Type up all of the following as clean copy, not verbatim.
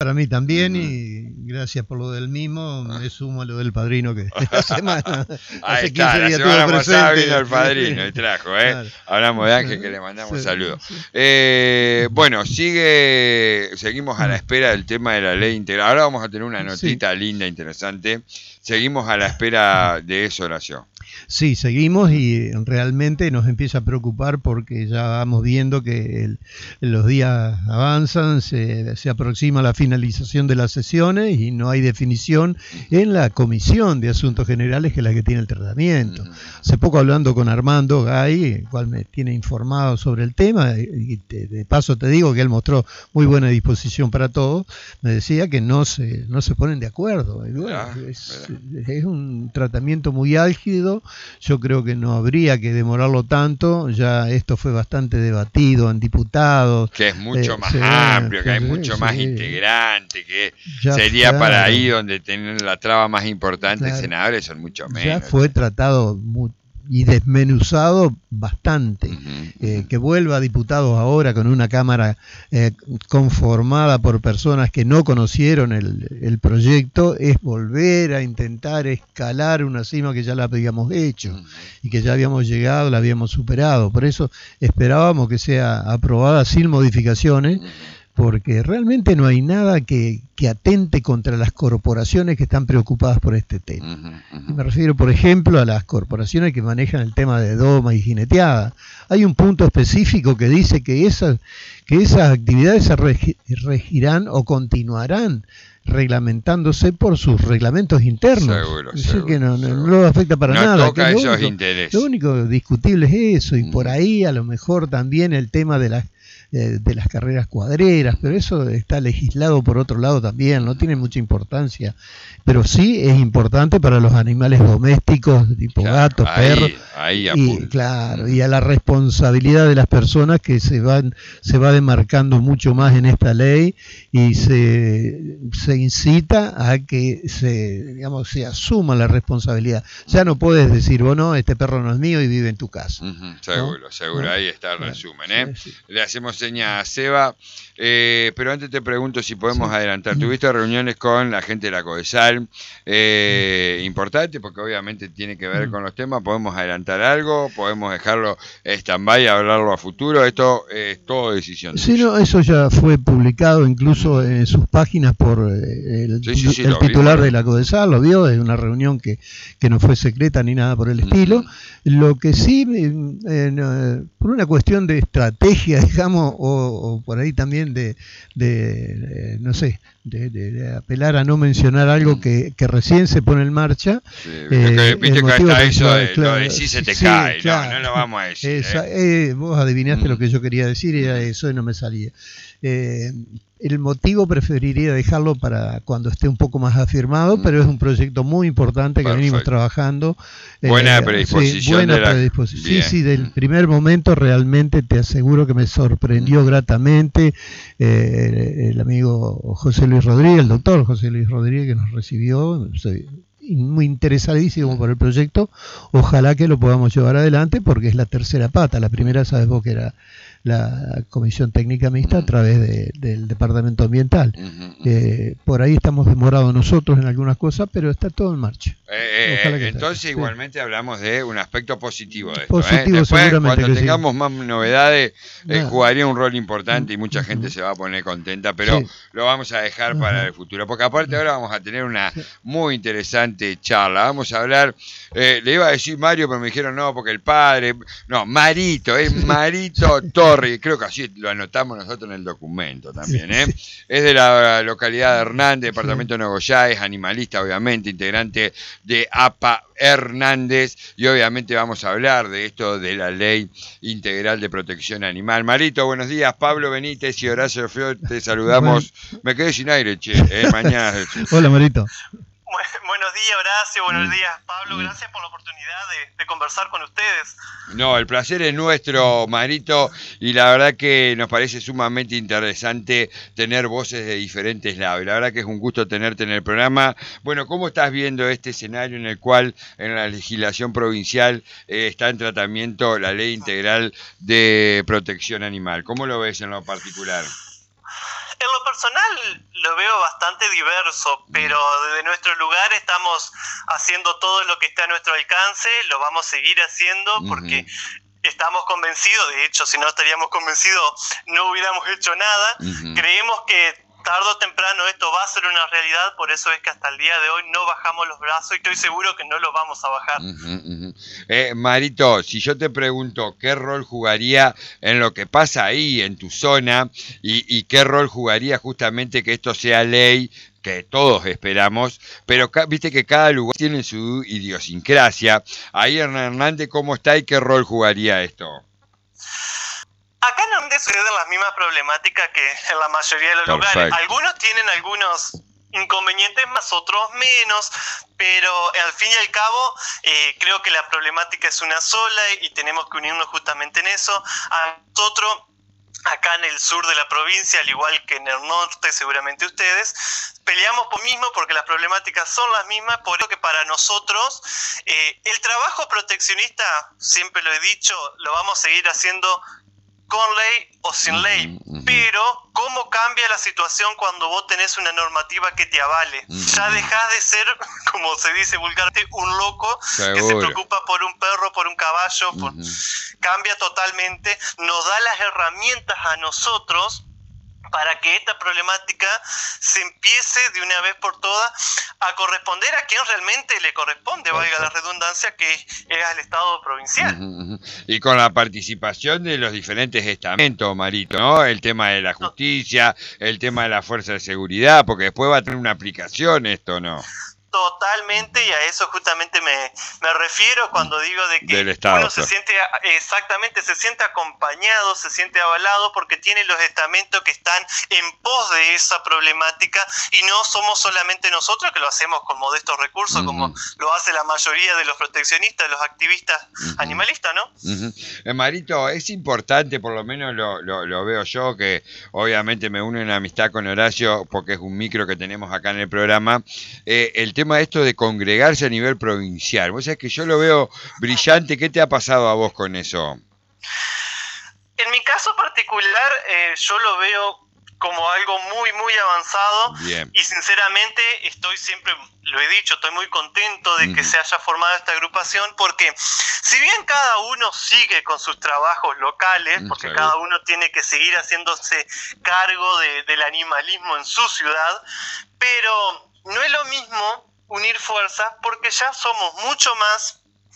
Para mí también, y gracias por lo del mimo, me sumo a lo del padrino que la semana, ahí hace 15 está, días la semana tuvo pasada presente. vino el padrino y trajo, Claro. Hablamos de Ángel, que le mandamos Sí, saludos. sí. Bueno, seguimos a la espera del tema de la ley integral. Ahora vamos a tener una notita linda, interesante. Seguimos a la espera de eso, Horacio. Sí, seguimos y realmente nos empieza a preocupar porque ya vamos viendo que los días avanzan, se aproxima la finalización de las sesiones y no hay definición en la Comisión de Asuntos Generales, que es la que tiene el tratamiento. Hace poco hablando con Armando Gay, el cual me tiene informado sobre el tema, y de paso te digo que él mostró muy buena disposición para todo, me decía que no se ponen de acuerdo. Y bueno, es un tratamiento muy álgido. Yo creo que no habría que demorarlo tanto, ya esto fue bastante debatido en diputados. Que es mucho más amplio, que hay mucho más integrante, que ya sería para ahí donde tienen la traba más importante, senadores son mucho menos. Ya fue tratado y desmenuzado bastante. Que vuelva a diputados ahora con una Cámara conformada por personas que no conocieron el proyecto es volver a intentar escalar una cima que ya la habíamos hecho y que ya habíamos llegado, la habíamos superado. Por eso esperábamos que sea aprobada sin modificaciones, porque realmente no hay nada que atente contra las corporaciones que están preocupadas por este tema. Y me refiero, por ejemplo, a las corporaciones que manejan el tema de doma y jineteada. Hay un punto específico que dice que esas actividades se regirán o continuarán reglamentándose por sus reglamentos internos. Seguro, es decir, que no lo afecta para nada. No toca esos intereses. Lo único discutible es eso, y por ahí a lo mejor también el tema de las carreras cuadreras, pero eso está legislado por otro lado también, no tiene mucha importancia, pero sí es importante para los animales domésticos, tipo gatos, perros, y a la responsabilidad de las personas que se va demarcando mucho más en esta ley, y se incita a que se asuma la responsabilidad. Ya no puedes decir, bueno, este perro no es mío y vive en tu casa. Seguro, ahí está el resumen. Sí. Le hacemos seña a Seba, pero antes te pregunto si podemos adelantar. ¿Tuviste reuniones con la gente de la CODESAL? Importante, porque obviamente tiene que ver con los temas. ¿Podemos adelantar algo? ¿Podemos dejarlo stand-by y hablarlo a futuro? Esto es todo decisión tuya. Sí, no, eso ya fue publicado incluso en sus páginas por el titular de la CODESAL, lo vio, es una reunión que no fue secreta ni nada por el estilo. Lo que sí, por una cuestión de estrategia, digamos, o por ahí también de apelar a no mencionar algo que recién se pone en marcha. Viste que está eso de lo de si se te cae, claro. No lo vamos a decir. Vos adivinaste lo que yo quería decir, era eso y no me salía. El motivo preferiría dejarlo para cuando esté un poco más afirmado, pero es un proyecto muy importante que venimos trabajando. Buena predisposición. Sí, del primer momento realmente te aseguro que me sorprendió gratamente el amigo José Luis Rodríguez, el doctor José Luis Rodríguez, que nos recibió. Muy interesadísimo por el proyecto. Ojalá que lo podamos llevar adelante, porque es la tercera pata. La primera, sabes vos, que era la Comisión Técnica Mixta a través del Departamento Ambiental. Por ahí estamos demorados nosotros en algunas cosas, pero está todo en marcha. Entonces igualmente hablamos de un aspecto positivo de esto. Positivo, después, seguramente cuando tengamos más novedades, jugaría un rol importante y mucha gente se va a poner contenta, pero lo vamos a dejar para el futuro, porque aparte ahora vamos a tener una muy interesante charla. Vamos a hablar, le iba a decir Mario, pero me dijeron no, porque el padre, no, Marito, es Marito Torri, creo que así lo anotamos nosotros en el documento también, es de la localidad de Hernández, departamento de Nogoyá, es animalista obviamente, integrante de APA Hernández, y obviamente vamos a hablar de esto de la Ley Integral de Protección Animal. Marito, buenos días. Pablo Benítez y Horacio Feo, te saludamos. Me quedé sin aire, mañana. Hola, Marito. Buenos días, Horacio, buenos días, Pablo, gracias por la oportunidad de conversar con ustedes. No, el placer es nuestro, Marito, y la verdad que nos parece sumamente interesante tener voces de diferentes lados, y la verdad que es un gusto tenerte en el programa. Bueno, ¿cómo estás viendo este escenario en el cual en la legislación provincial está en tratamiento la Ley Integral de Protección Animal? ¿Cómo lo ves en lo particular? En lo personal lo veo bastante diverso, pero desde nuestro lugar estamos haciendo todo lo que está a nuestro alcance, lo vamos a seguir haciendo porque estamos convencidos, de hecho si no estaríamos convencidos no hubiéramos hecho nada, creemos que tarde o temprano esto va a ser una realidad, por eso es que hasta el día de hoy no bajamos los brazos y estoy seguro que no los vamos a bajar. Marito, si yo te pregunto qué rol jugaría en lo que pasa ahí, en tu zona, y qué rol jugaría justamente que esto sea ley, que todos esperamos, pero viste que cada lugar tiene su idiosincrasia. Ahí Hernán Hernández, ¿cómo está y qué rol jugaría esto? Acá en Hernández suceden las mismas problemáticas que en la mayoría de los lugares. Algunos tienen algunos inconvenientes más, otros menos, pero al fin y al cabo creo que la problemática es una sola y tenemos que unirnos justamente en eso. A nosotros, acá en el sur de la provincia, al igual que en el norte, seguramente ustedes, peleamos por mismo porque las problemáticas son las mismas, por eso que para nosotros el trabajo proteccionista, siempre lo he dicho, lo vamos a seguir haciendo con ley o sin ley, pero ¿cómo cambia la situación cuando vos tenés una normativa que te avale? Ya dejás de ser, como se dice vulgarmente, un loco que se preocupa por un perro, por un caballo, cambia totalmente, nos da las herramientas a nosotros para que esta problemática se empiece de una vez por todas a corresponder a quien realmente le corresponde, valga la redundancia, que es el Estado provincial. Y con la participación de los diferentes estamentos, Marito, ¿no? El tema de la justicia, el tema de la fuerza de seguridad, porque después va a tener una aplicación esto, ¿no? Totalmente, y a eso justamente me refiero cuando digo de que Estado, uno se siente, exactamente, se siente acompañado, se siente avalado porque tiene los estamentos que están en pos de esa problemática y no somos solamente nosotros que lo hacemos con modestos recursos como lo hace la mayoría de los proteccionistas, los activistas animalistas, ¿no? Marito, es importante, por lo menos lo veo yo, que obviamente me uno en amistad con Horacio porque es un micro que tenemos acá en el programa, el tema esto de congregarse a nivel provincial. Vos sabés que yo lo veo brillante. ¿Qué te ha pasado a vos con eso? En mi caso particular, yo lo veo como algo muy, muy avanzado. Bien. Y sinceramente estoy siempre, lo he dicho, estoy muy contento de que se haya formado esta agrupación porque si bien cada uno sigue con sus trabajos locales, porque cada uno tiene que seguir haciéndose cargo del animalismo en su ciudad, pero no es lo mismo unir fuerzas porque ya somos mucho más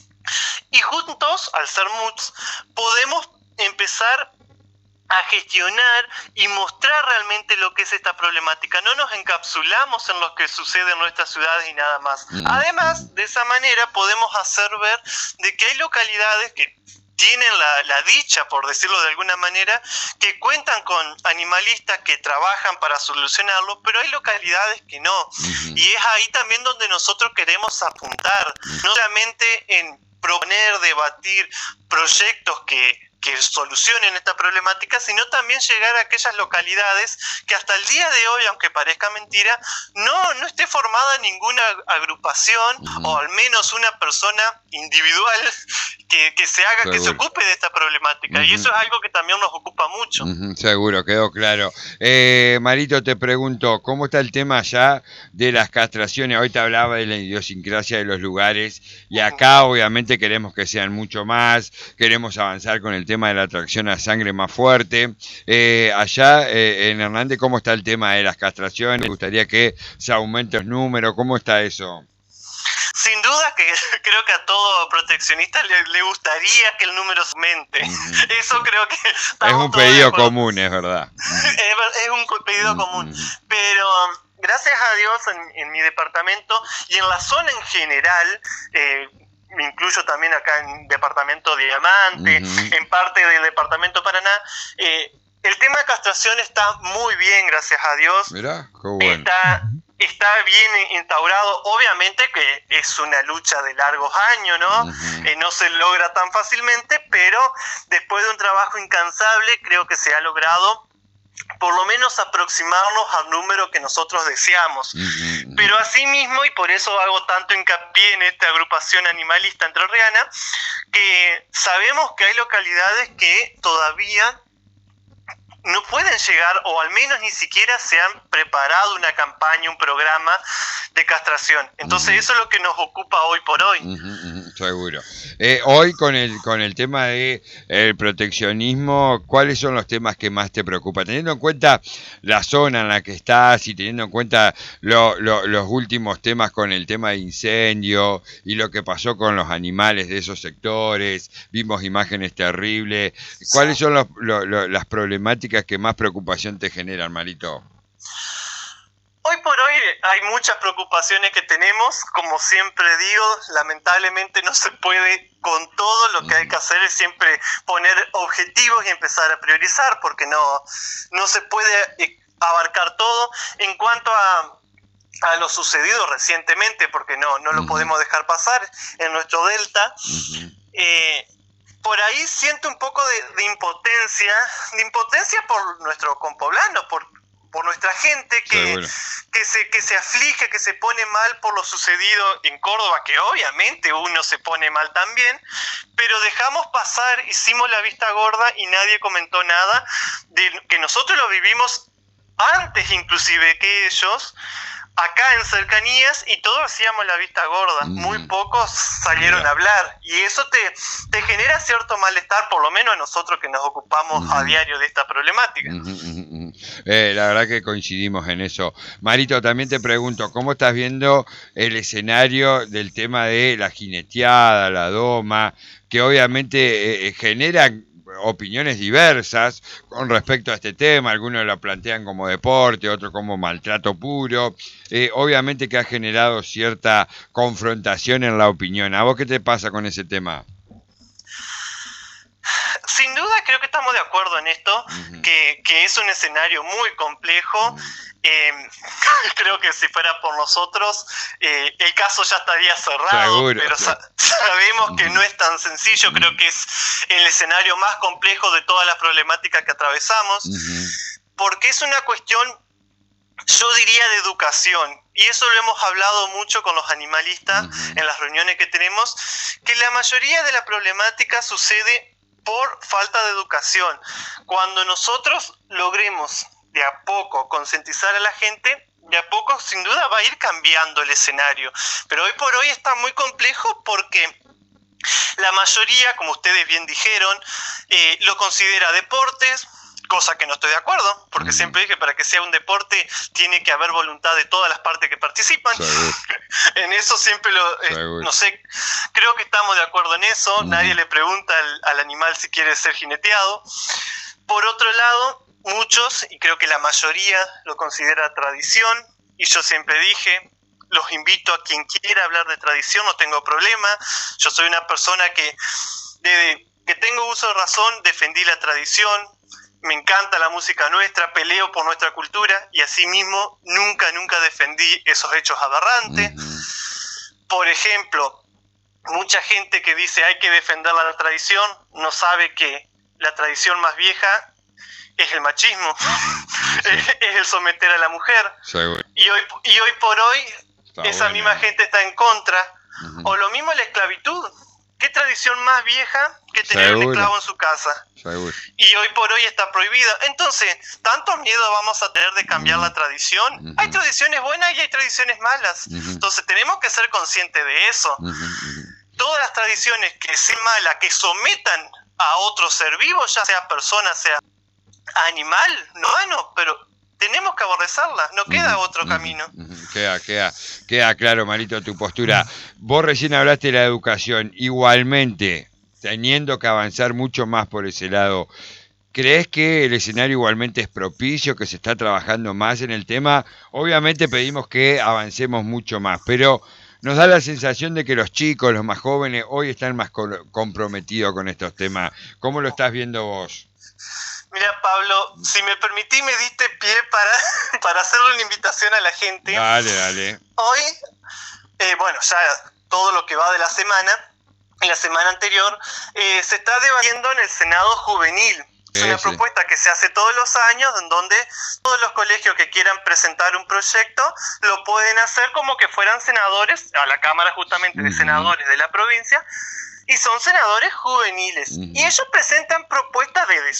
y juntos, al ser muchos, podemos empezar a gestionar y mostrar realmente lo que es esta problemática. No nos encapsulamos en lo que sucede en nuestras ciudades y nada más. Además, de esa manera podemos hacer ver de que hay localidades que tienen la dicha, por decirlo de alguna manera, que cuentan con animalistas que trabajan para solucionarlo, pero hay localidades que no. Y es ahí también donde nosotros queremos apuntar, no solamente en proponer, debatir proyectos que solucionen esta problemática, sino también llegar a aquellas localidades que hasta el día de hoy, aunque parezca mentira, no esté formada ninguna agrupación o al menos una persona individual que se haga, que se ocupe de esta problemática. Y eso es algo que también nos ocupa mucho. Seguro, quedó claro. Marito, te pregunto, ¿cómo está el tema ya de las castraciones? Hoy te hablaba de la idiosincrasia de los lugares y acá obviamente queremos que sean mucho más, queremos avanzar con el tema de la atracción a sangre más fuerte. Allá en Hernández, ¿cómo está el tema de las castraciones? ¿Me gustaría que se aumenten los números? ¿Cómo está eso? Sin duda que creo que a todo proteccionista le gustaría que el número aumente. Eso creo que es un pedido común, es verdad. Es un pedido común. Pero gracias a Dios en mi departamento y en la zona en general, me incluyo también acá en departamento Diamante, en parte del departamento Paraná, el tema de castración está muy bien, gracias a Dios. Mirá, qué bueno. Está bien instaurado, obviamente que es una lucha de largos años, ¿no? No se logra tan fácilmente, pero después de un trabajo incansable creo que se ha logrado por lo menos aproximarnos al número que nosotros deseamos. Pero asimismo, y por eso hago tanto hincapié en esta agrupación animalista entrerriana, que sabemos que hay localidades que todavía no pueden llegar, o al menos ni siquiera se han preparado una campaña, un programa de castración. Entonces eso es lo que nos ocupa hoy por hoy. Seguro. Hoy con el tema de el proteccionismo, ¿cuáles son los temas que más te preocupan? Teniendo en cuenta la zona en la que estás y teniendo en cuenta los últimos temas con el tema de incendio y lo que pasó con los animales de esos sectores, vimos imágenes terribles. ¿Cuáles son las problemáticas que más preocupación te generan, Marito? Hoy por hoy hay muchas preocupaciones que tenemos, como siempre digo, lamentablemente no se puede con todo, lo que hay que hacer es siempre poner objetivos y empezar a priorizar, porque no se puede abarcar todo. En cuanto a lo sucedido recientemente, porque no lo podemos dejar pasar en nuestro delta, por ahí siento un poco de impotencia por nuestro compoblano, por nuestra gente que se aflige, que se pone mal por lo sucedido en Córdoba, que obviamente uno se pone mal también, pero dejamos pasar, hicimos la vista gorda y nadie comentó nada de que nosotros lo vivimos antes inclusive que ellos, acá en cercanías, y todos hacíamos la vista gorda. Muy pocos salieron a hablar, y eso te genera cierto malestar, por lo menos a nosotros que nos ocupamos a diario de esta problemática. La verdad que coincidimos en eso. Marito, también te pregunto, ¿cómo estás viendo el escenario del tema de la jineteada, la doma, que obviamente generan opiniones diversas con respecto a este tema? Algunos lo plantean como deporte, otros como maltrato puro. Obviamente que ha generado cierta confrontación en la opinión. ¿A vos qué te pasa con ese tema? Sin duda creo que estamos de acuerdo en esto, que es un escenario muy complejo. Creo que si fuera por nosotros, el caso ya estaría cerrado. Seguro, pero sabemos que no es tan sencillo. Creo que es el escenario más complejo de todas las problemáticas que atravesamos, porque es una cuestión, yo diría, de educación. Y eso lo hemos hablado mucho con los animalistas en las reuniones que tenemos, que la mayoría de la problemática sucede por falta de educación. Cuando nosotros logremos de a poco concientizar a la gente, de a poco sin duda va a ir cambiando el escenario. Pero hoy por hoy está muy complejo porque la mayoría, como ustedes bien dijeron, lo considera deportes, cosa que no estoy de acuerdo, porque siempre dije, para que sea un deporte tiene que haber voluntad de todas las partes que participan. En eso siempre no sé, creo que estamos de acuerdo en eso. Nadie le pregunta al animal si quiere ser jineteado. Por otro lado, muchos, y creo que la mayoría, lo considera tradición, y yo siempre dije, los invito a quien quiera hablar de tradición, no tengo problema. Yo soy una persona que desde que tengo uso de razón defendí la tradición. Me encanta la música nuestra, peleo por nuestra cultura, y asimismo nunca defendí esos hechos aberrantes. Por ejemplo, mucha gente que dice hay que defender la tradición no sabe que la tradición más vieja es el machismo, es el someter a la mujer. Y hoy por hoy esa misma gente está en contra. O lo mismo la esclavitud. ¿Qué tradición más vieja que tener un esclavo en su casa? Y hoy por hoy está prohibida. Entonces, ¿tanto miedo vamos a tener de cambiar la tradición? Hay tradiciones buenas y hay tradiciones malas. Entonces tenemos que ser conscientes de eso. Todas las tradiciones que sean malas, que sometan a otro ser vivo, ya sea persona, sea animal, no humano, pero tenemos que aborrecerlas, no queda otro camino. Queda claro, Marito, tu postura. Vos recién hablaste de la educación, igualmente, teniendo que avanzar mucho más por ese lado, ¿crees que el escenario igualmente es propicio, que se está trabajando más en el tema? Obviamente pedimos que avancemos mucho más, pero nos da la sensación de que los chicos, los más jóvenes, hoy están más comprometidos con estos temas. ¿Cómo lo estás viendo vos? Mira, Pablo, si me permitís, me diste pie para hacerle una invitación a la gente. Dale. Hoy, bueno, ya todo lo que va de la semana, en la semana anterior, se está debatiendo en el Senado Juvenil. Es una propuesta que se hace todos los años, en donde todos los colegios que quieran presentar un proyecto lo pueden hacer como que fueran senadores, a la Cámara justamente de Senadores de la provincia, y son senadores juveniles. Y ellos presentan propuestas desde su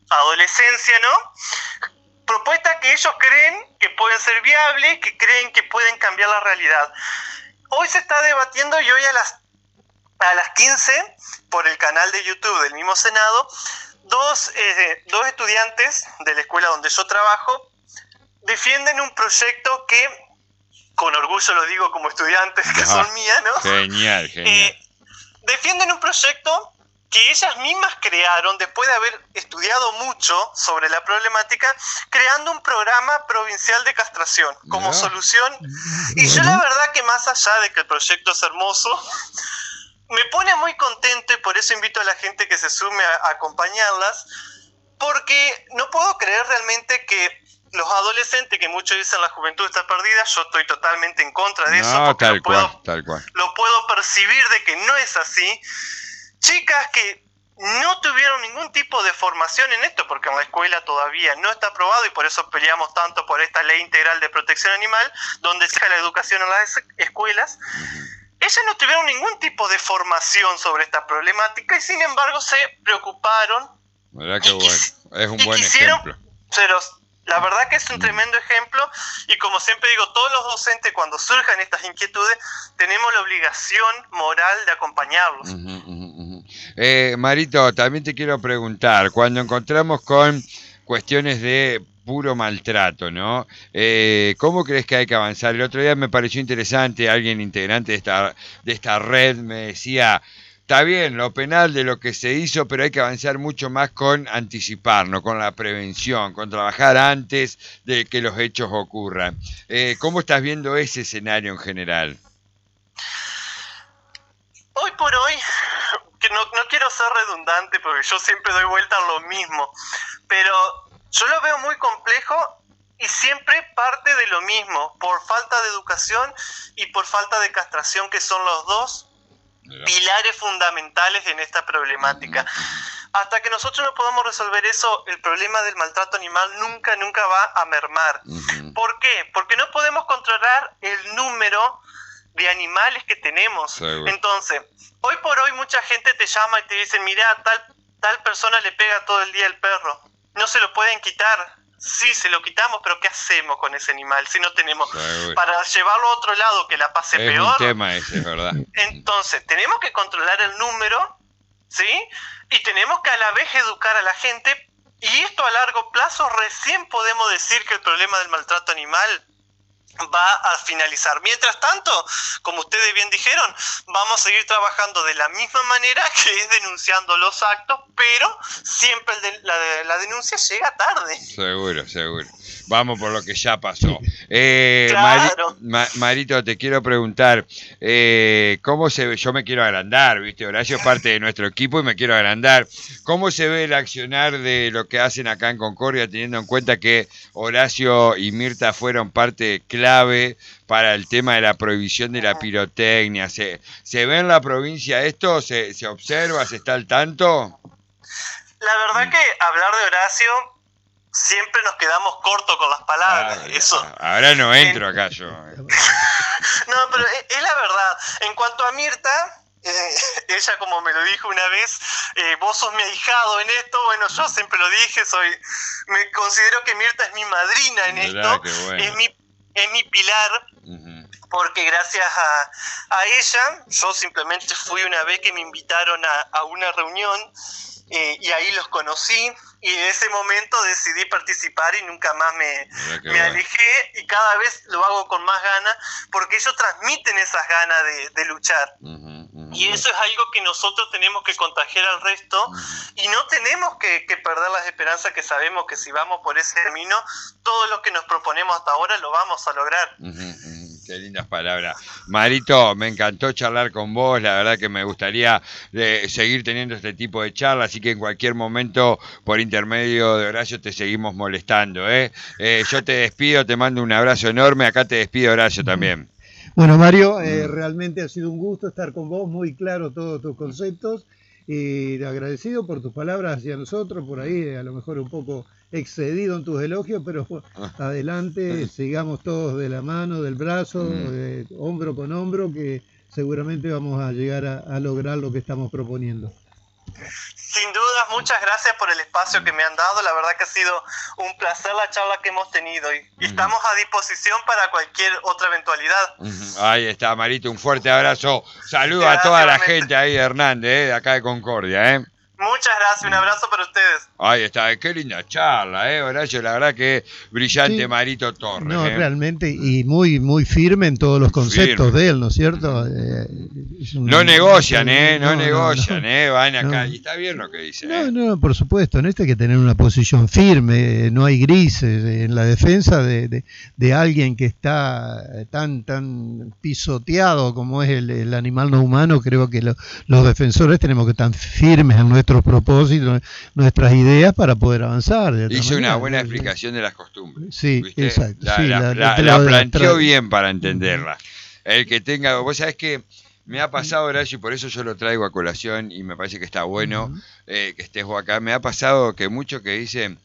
adolescencia, ¿no? Propuestas que ellos creen que pueden ser viables, que creen que pueden cambiar la realidad. Hoy se está debatiendo y hoy a las 15, por el canal de YouTube del mismo Senado, dos estudiantes de la escuela donde yo trabajo defienden un proyecto que, con orgullo lo digo como estudiantes que son mías, ¿no? Genial. Defienden un proyecto que ellas mismas crearon después de haber estudiado mucho sobre la problemática, creando un programa provincial de castración como solución. Y yo la verdad que más allá de que el proyecto es hermoso, me pone muy contento y por eso invito a la gente que se sume a acompañarlas, porque no puedo creer realmente que los adolescentes, que muchos dicen la juventud está perdida, yo estoy totalmente en contra de eso, porque tal cual. Lo puedo percibir de que no es así. Chicas que no tuvieron ningún tipo de formación en esto, porque en la escuela todavía no está aprobado y por eso peleamos tanto por esta ley integral de protección animal, donde se deja la educación en las escuelas. Ellas no tuvieron ningún tipo de formación sobre esta problemática y sin embargo se preocuparon. ¿Verdad que bueno? Es un buen ejemplo. Pero la verdad que es un tremendo ejemplo y como siempre digo, todos los docentes cuando surjan estas inquietudes tenemos la obligación moral de acompañarlos. Marito, también te quiero preguntar, cuando encontramos con cuestiones de puro maltrato, ¿no? ¿Cómo crees que hay que avanzar? El otro día me pareció interesante, alguien integrante de esta red me decía, está bien, lo penal de lo que se hizo, pero hay que avanzar mucho más con anticiparnos, con la prevención, con trabajar antes de que los hechos ocurran. ¿Cómo estás viendo ese escenario en general? Hoy por hoy, que no quiero ser redundante porque yo siempre doy vuelta a lo mismo, pero yo lo veo muy complejo y siempre parte de lo mismo, por falta de educación y por falta de castración, que son los dos pilares fundamentales en esta problemática. Hasta que nosotros no podamos resolver eso, el problema del maltrato animal nunca va a mermar. ¿Por qué? Porque no podemos controlar el número de animales que tenemos. Entonces, hoy por hoy mucha gente te llama y te dice, mira, tal persona le pega todo el día al perro, no se lo pueden quitar. Sí, se lo quitamos, pero ¿qué hacemos con ese animal si no tenemos para llevarlo a otro lado que la pase peor? Es un tema ese, es verdad. Entonces, tenemos que controlar el número, ¿sí? Y tenemos que a la vez educar a la gente, y esto a largo plazo recién podemos decir que el problema del maltrato animal va a finalizar. Mientras tanto, como ustedes bien dijeron, vamos a seguir trabajando de la misma manera, que es denunciando los actos, pero siempre la denuncia llega tarde. Seguro. Vamos por lo que ya pasó. Claro. Marito, te quiero preguntar, ¿cómo se ve? Yo me quiero agrandar, ¿viste? Horacio es parte de nuestro equipo y me quiero agrandar. ¿Cómo se ve el accionar de lo que hacen acá en Concordia, teniendo en cuenta que Horacio y Mirta fueron parte clave para el tema de la prohibición de la pirotecnia? ¿Se ve en la provincia esto? ¿Se observa? ¿Se está al tanto? La verdad que hablar de Horacio, siempre nos quedamos cortos con las palabras. Ahora no entro acá yo. No, pero es la verdad. En cuanto a Mirta, ella como me lo dijo una vez, vos sos mi ahijado en esto. Bueno, yo siempre lo dije, me considero que Mirta es mi madrina en esto, bueno. es mi pilar. Porque gracias a ella, yo simplemente fui una vez que me invitaron a una reunión, y ahí los conocí, y en ese momento decidí participar y nunca más me alejé, y cada vez lo hago con más ganas, porque ellos transmiten esas ganas de luchar. Y eso es algo que nosotros tenemos que contagiar al resto, y no tenemos que perder las esperanzas, que sabemos que si vamos por ese camino, todo lo que nos proponemos hasta ahora lo vamos a lograr. Qué lindas palabras. Marito, me encantó charlar con vos, la verdad que me gustaría seguir teniendo este tipo de charlas, así que en cualquier momento, por intermedio de Horacio, te seguimos molestando. Yo te despido, te mando un abrazo enorme, acá te despido Horacio también. Bueno, Mario, realmente ha sido un gusto estar con vos, muy claro todos tus conceptos, y agradecido por tus palabras hacia nosotros, por ahí a lo mejor un poco excedido en tus elogios, pero adelante, sigamos todos de la mano, del brazo, hombro con hombro, que seguramente vamos a llegar a lograr lo que estamos proponiendo. Sin duda, muchas gracias por el espacio que me han dado. La verdad que ha sido un placer la charla que hemos tenido y estamos a disposición para cualquier otra eventualidad. Ahí está, Marito, un fuerte abrazo. Saludo a toda la gente ahí, Hernández, de acá de Concordia. Muchas gracias, un abrazo para ustedes. Ahí está, qué linda charla, Horacio, la verdad que brillante, sí. Marito Torres. No, realmente, y muy muy firme en todos los conceptos de él, ¿no es cierto? No negocian, no negocian, van acá, y está bien lo que dice. No, por supuesto, en este hay que tener una posición firme, no hay grises, en la defensa de alguien que está tan pisoteado como es el animal no humano. Creo que los defensores tenemos que estar firmes en nuestros propósitos, nuestras ideas para poder avanzar. Hizo una buena explicación de las costumbres. Sí, ¿viste? Exacto. La planteó bien para entenderla. El que tenga, vos sabés que me ha pasado, Horacio, y por eso yo lo traigo a colación y me parece que está bueno que estés vos acá. Me ha pasado que muchos que dicen,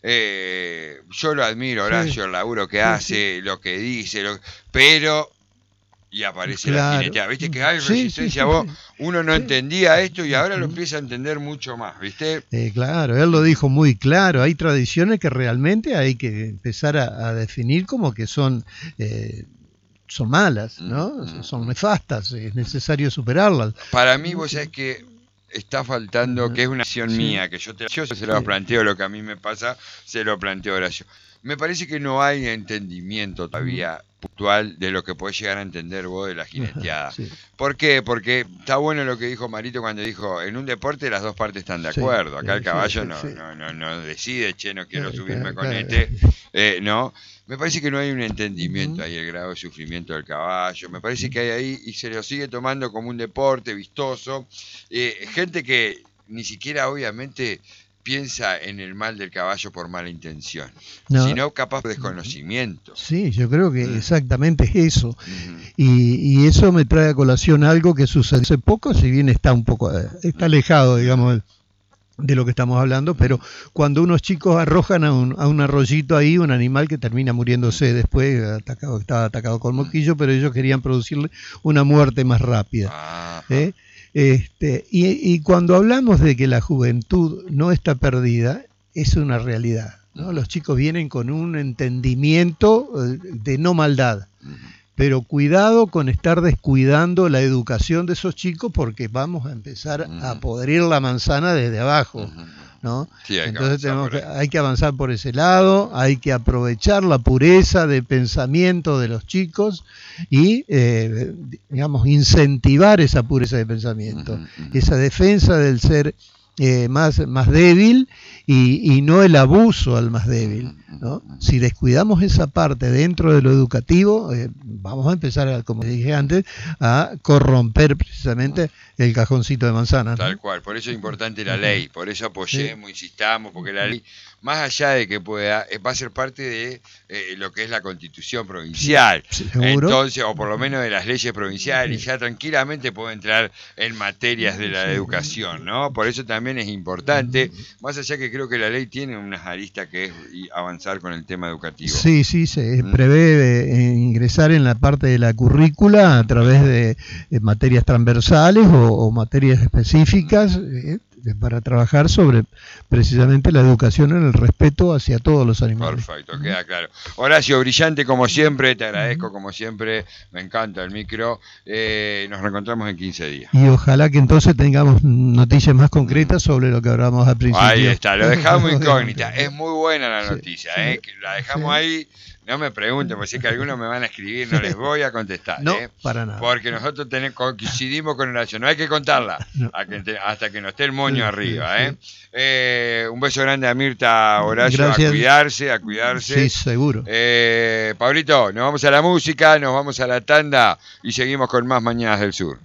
yo lo admiro, Horacio, el laburo que hace, lo que dice, pero... Y aparece la jineteada, ¿viste? Que hay resistencia, vos, uno no entendía esto y ahora lo empieza a entender mucho más, ¿viste? Claro, él lo dijo muy claro, hay tradiciones que realmente hay que empezar a definir como que son malas, ¿no? Son nefastas, es necesario superarlas. Para mí, vos sabés que está faltando, que es una acción mía, que yo se lo planteo, lo que a mí me pasa, se lo planteo a Horacio. Me parece que no hay entendimiento todavía puntual de lo que podés llegar a entender vos de la jineteada. ¿Por qué? Porque está bueno lo que dijo Marito cuando dijo, en un deporte las dos partes están de acuerdo. Acá el caballo no decide, no quiero subirme con no. Me parece que no hay un entendimiento ahí, el grado de sufrimiento del caballo. Me parece que hay ahí, y se lo sigue tomando como un deporte vistoso. Gente que ni siquiera, obviamente, piensa en el mal del caballo por mala intención, sino capaz de desconocimiento. Sí, yo creo que exactamente es eso. Y eso me trae a colación algo que sucedió hace poco, si bien está alejado, digamos, de lo que estamos hablando, pero cuando unos chicos arrojan a un arroyito ahí un animal que termina muriéndose después, estaba atacado con moquillo, pero ellos querían producirle una muerte más rápida. Y cuando hablamos de que la juventud no está perdida, es una realidad, ¿no? Los chicos vienen con un entendimiento de no maldad, pero cuidado con estar descuidando la educación de esos chicos, porque vamos a empezar a podrir la manzana desde abajo, ¿no? Sí, entonces hay que avanzar por ese lado, hay que aprovechar la pureza de pensamiento de los chicos y digamos incentivar esa pureza de pensamiento, esa defensa del ser más débil y no el abuso al más débil, ¿no? Si descuidamos esa parte dentro de lo educativo, vamos a empezar, como dije antes, a corromper precisamente el cajoncito de manzana, ¿no? Tal cual, por eso es importante la ley, por eso apoyemos, insistamos, porque la ley, más allá de que pueda, va a ser parte de lo que es la Constitución provincial, entonces, o por lo menos de las leyes provinciales, y ya tranquilamente puede entrar en materias de la educación, ¿no? Por eso también es importante, más allá que creo que la ley tiene unas aristas que es avanzar con el tema educativo. Sí, se prevé ingresar en la parte de la currícula a través de materias transversales o materias específicas para trabajar sobre precisamente la educación en el respeto hacia todos los animales. Perfecto, queda claro. Horacio, brillante como siempre, te agradezco como siempre, me encanta el micro, nos reencontramos en 15 días. Y ojalá que entonces tengamos noticias más concretas sobre lo que hablamos al principio. Ahí está, lo dejamos incógnita, es muy buena la noticia, la dejamos ahí. No me pregunten, porque si es que algunos me van a escribir, no les voy a contestar. No, para nada. Porque nosotros coincidimos con Horacio, no hay que contarla hasta que no esté el moño arriba. Un beso grande a Mirta, Horacio, gracias. A cuidarse. Sí, seguro. Pablito, nos vamos a la música, nos vamos a la tanda y seguimos con más Mañanas del Sur.